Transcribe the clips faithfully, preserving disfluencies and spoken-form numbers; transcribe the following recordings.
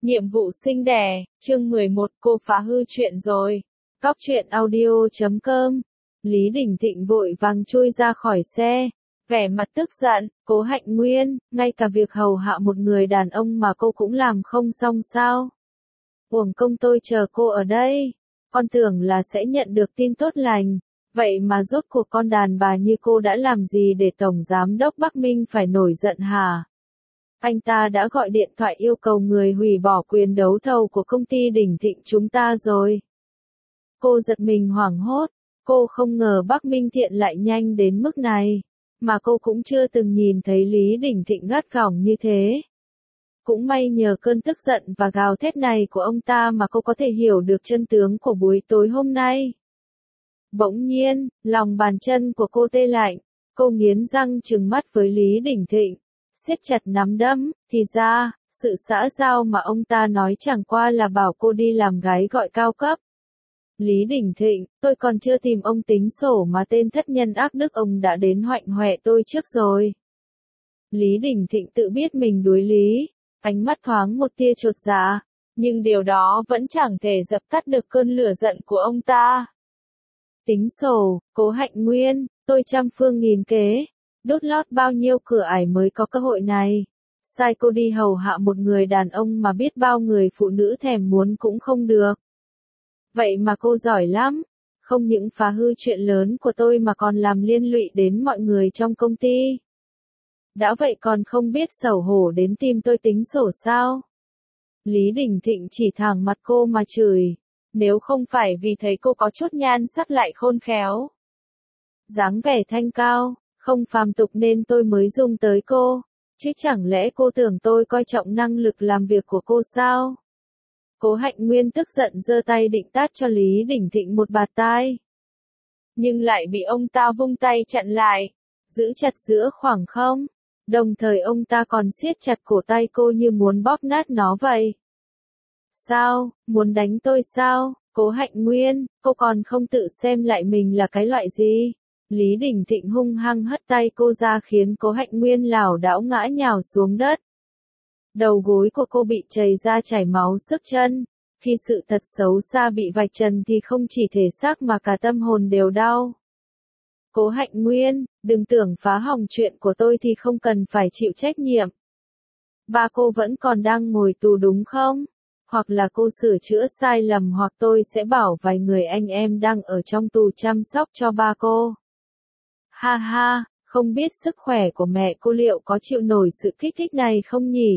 Nhiệm vụ sinh đẻ, chương mười một, cô phá hư chuyện rồi. Góc truyện audio chấm com. Lý Đình Thịnh vội vàng chui ra khỏi xe, vẻ mặt tức giận. Cố Hạnh Nguyên, ngay cả việc hầu hạ một người đàn ông mà cô cũng làm không xong sao? Uổng công tôi chờ cô ở đây, con tưởng là sẽ nhận được tin tốt lành, vậy mà rốt cuộc con đàn bà như cô đã làm gì để Tổng Giám đốc Bắc Minh phải nổi giận hả? Anh ta đã gọi điện thoại yêu cầu người hủy bỏ quyền đấu thầu của công ty Đình Thịnh chúng ta rồi. Cô giật mình hoảng hốt, cô không ngờ Bắc Minh Thiện lại nhanh đến mức này, mà cô cũng chưa từng nhìn thấy Lý Đình Thịnh gắt gỏng như thế. Cũng may nhờ cơn tức giận và gào thét này của ông ta mà cô có thể hiểu được chân tướng của buổi tối hôm nay. Bỗng nhiên, lòng bàn chân của cô tê lạnh, cô nghiến răng trừng mắt với Lý Đình Thịnh, siết chặt nắm đấm. Thì ra, sự xã giao mà ông ta nói chẳng qua là bảo cô đi làm gái gọi cao cấp. Lý Đình Thịnh, tôi còn chưa tìm ông tính sổ mà tên thất nhân ác đức ông đã đến hoạnh hoẹ tôi trước rồi. Lý Đình Thịnh tự biết mình đuối lý, ánh mắt thoáng một tia chột dạ, nhưng điều đó vẫn chẳng thể dập tắt được cơn lửa giận của ông ta. Tính sổ, Cố Hạnh Nguyên, tôi trăm phương nghìn kế, đốt lót bao nhiêu cửa ải mới có cơ hội này. Sai cô đi hầu hạ một người đàn ông mà biết bao người phụ nữ thèm muốn cũng không được. Vậy mà cô giỏi lắm, không những phá hư chuyện lớn của tôi mà còn làm liên lụy đến mọi người trong công ty. Đã vậy còn không biết xấu hổ đến tìm tôi tính sổ sao? Lý Đình Thịnh chỉ thẳng mặt cô mà chửi, nếu không phải vì thấy cô có chút nhan sắc lại khôn khéo, dáng vẻ thanh cao, không phàm tục nên tôi mới dùng tới cô, chứ chẳng lẽ cô tưởng tôi coi trọng năng lực làm việc của cô sao? Cố Hạnh Nguyên tức giận giơ tay định tát cho Lý Đình Thịnh một bạt tai, nhưng lại bị ông ta vung tay chặn lại, giữ chặt giữa khoảng không, đồng thời ông ta còn siết chặt cổ tay cô như muốn bóp nát nó vậy. Sao, muốn đánh tôi sao? Cố Hạnh Nguyên, cô còn không tự xem lại mình là cái loại gì? Lý Đình Thịnh hung hăng hất tay cô ra khiến Cố Hạnh Nguyên lảo đảo ngã nhào xuống đất. Đầu gối của cô bị chảy ra chảy máu sức chân. Khi sự thật xấu xa bị vạch trần thì không chỉ thể xác mà cả tâm hồn đều đau. Cố Hạnh Nguyên, đừng tưởng phá hỏng chuyện của tôi thì không cần phải chịu trách nhiệm. Ba cô vẫn còn đang ngồi tù đúng không? Hoặc là cô sửa chữa sai lầm hoặc tôi sẽ bảo vài người anh em đang ở trong tù chăm sóc cho ba cô. Ha ha, không biết sức khỏe của mẹ cô liệu có chịu nổi sự kích thích này không nhỉ?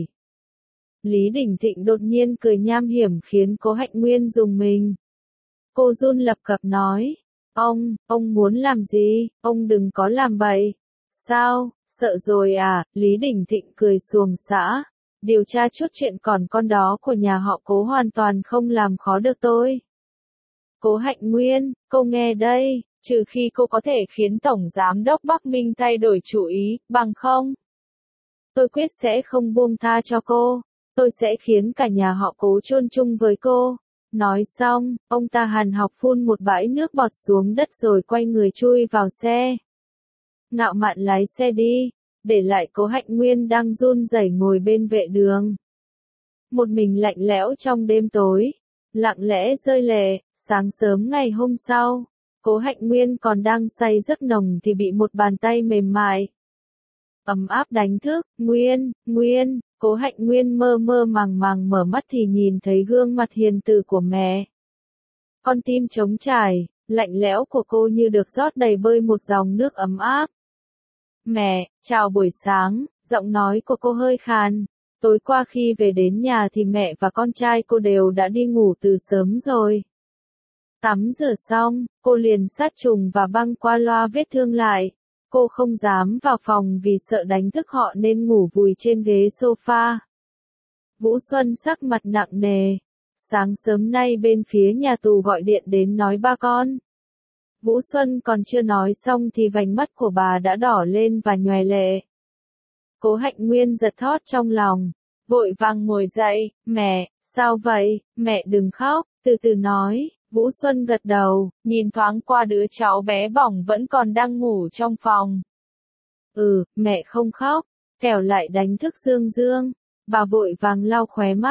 Lý Đình Thịnh đột nhiên cười nham hiểm khiến Cố Hạnh Nguyên rùng mình. Cô run lập cập nói, ông, ông muốn làm gì, ông đừng có làm bậy. Sao, sợ rồi à? Lý Đình Thịnh cười xuồng xã, điều tra chút chuyện còn con đó của nhà họ Cố hoàn toàn không làm khó được tôi. Cố Hạnh Nguyên, cô nghe đây, trừ khi cô có thể khiến Tổng Giám đốc Bắc Minh thay đổi chủ ý, bằng không, tôi quyết sẽ không buông tha cho cô. Tôi sẽ khiến cả nhà họ Cố chôn chung với cô. Nói xong, ông ta hàn học phun một bãi nước bọt xuống đất rồi quay người chui vào xe. Ngạo mạn lái xe đi, để lại Cố Hạnh Nguyên đang run rẩy ngồi bên vệ đường. Một mình lạnh lẽo trong đêm tối, lặng lẽ rơi lệ. Sáng sớm ngày hôm sau, Cố Hạnh Nguyên còn đang say giấc nồng thì bị một bàn tay mềm mại, ấm áp đánh thức. Nguyên, Nguyên. Cố Hạnh Nguyên mơ mơ màng màng mở mắt thì nhìn thấy gương mặt hiền từ của mẹ. Con tim trống trải, lạnh lẽo của cô như được rót đầy bơi một dòng nước ấm áp. Mẹ, chào buổi sáng, giọng nói của cô hơi khàn. Tối qua khi về đến nhà thì mẹ và con trai cô đều đã đi ngủ từ sớm rồi. Tắm rửa xong, cô liền sát trùng và băng qua loa vết thương lại. Cô không dám vào phòng vì sợ đánh thức họ nên ngủ vùi trên ghế sofa. Vũ Xuân sắc mặt nặng nề. Sáng sớm nay bên phía nhà tù gọi điện đến nói ba con. Vũ Xuân còn chưa nói xong thì vành mắt của bà đã đỏ lên và nhòe lệ. Cố Hạnh Nguyên giật thót trong lòng, vội vàng ngồi dậy. Mẹ, sao vậy? Mẹ đừng khóc, từ từ nói. Vũ Xuân gật đầu, nhìn thoáng qua đứa cháu bé bỏng vẫn còn đang ngủ trong phòng. Ừ, mẹ không khóc, kẻo lại đánh thức Dương Dương. Bà vội vàng lau khóe mắt,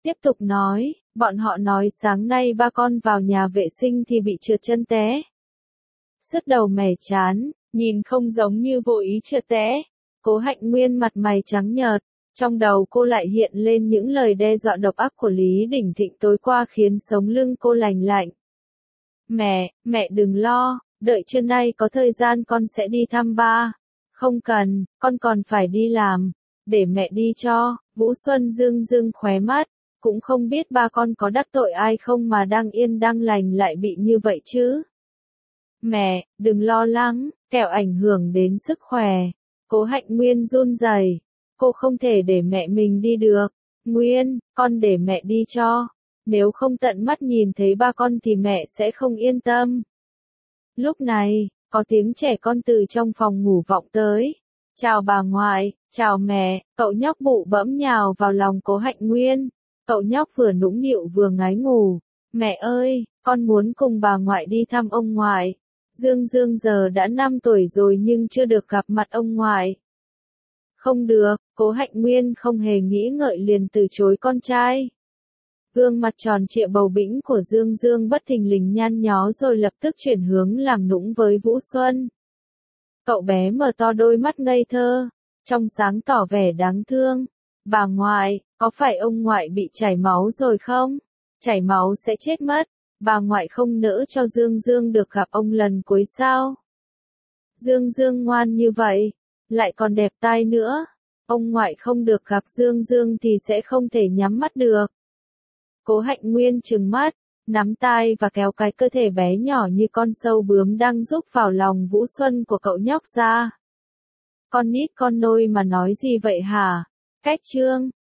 Tiếp tục nói, bọn họ nói sáng nay ba con vào nhà vệ sinh thì bị trượt chân té. Sứt đầu mẻ chán, nhìn không giống như vô ý trượt té. Cố Hạnh Nguyên mặt mày trắng nhợt, trong đầu cô lại hiện lên những lời đe dọa độc ác của Lý Đình Thịnh tối qua khiến sống lưng cô lành lạnh. Mẹ, mẹ đừng lo, đợi trưa nay có thời gian con sẽ đi thăm ba. Không cần, con còn phải đi làm, để mẹ đi cho. Vũ Xuân dương dương khóe mắt, cũng không biết ba con có đắc tội ai không mà đang yên đang lành lại bị như vậy chứ. Mẹ, đừng lo lắng, kẻo ảnh hưởng đến sức khỏe. Cố Hạnh Nguyên run rẩy, cô không thể để mẹ mình đi được. Nguyên, con để mẹ đi cho. Nếu không tận mắt nhìn thấy ba con thì mẹ sẽ không yên tâm. Lúc này, có tiếng trẻ con từ trong phòng ngủ vọng tới. Chào bà ngoại, chào mẹ, cậu nhóc bụ bẫm nhào vào lòng Cố Hạnh Nguyên. Cậu nhóc vừa nũng nịu vừa ngái ngủ. Mẹ ơi, con muốn cùng bà ngoại đi thăm ông ngoại. Dương Dương giờ đã năm tuổi rồi nhưng chưa được gặp mặt ông ngoại. Không được, Cố Hạnh Nguyên không hề nghĩ ngợi liền từ chối con trai. Gương mặt tròn trịa bầu bĩnh của Dương Dương bất thình lình nhăn nhó rồi lập tức chuyển hướng làm nũng với Vũ Xuân. Cậu bé mở to đôi mắt ngây thơ, trong sáng tỏ vẻ đáng thương. Bà ngoại, có phải ông ngoại bị chảy máu rồi không? Chảy máu sẽ chết mất. Bà ngoại không nỡ cho Dương Dương được gặp ông lần cuối sao? Dương Dương ngoan như vậy, lại còn đẹp tai nữa. Ông ngoại không được gặp Dương Dương thì sẽ không thể nhắm mắt được. Cố Hạnh Nguyên trừng mắt, nắm tai và kéo cái cơ thể bé nhỏ như con sâu bướm đang rúc vào lòng Vũ Xuân của cậu nhóc ra. Con nít con nôi mà nói gì vậy hả? Cách trương,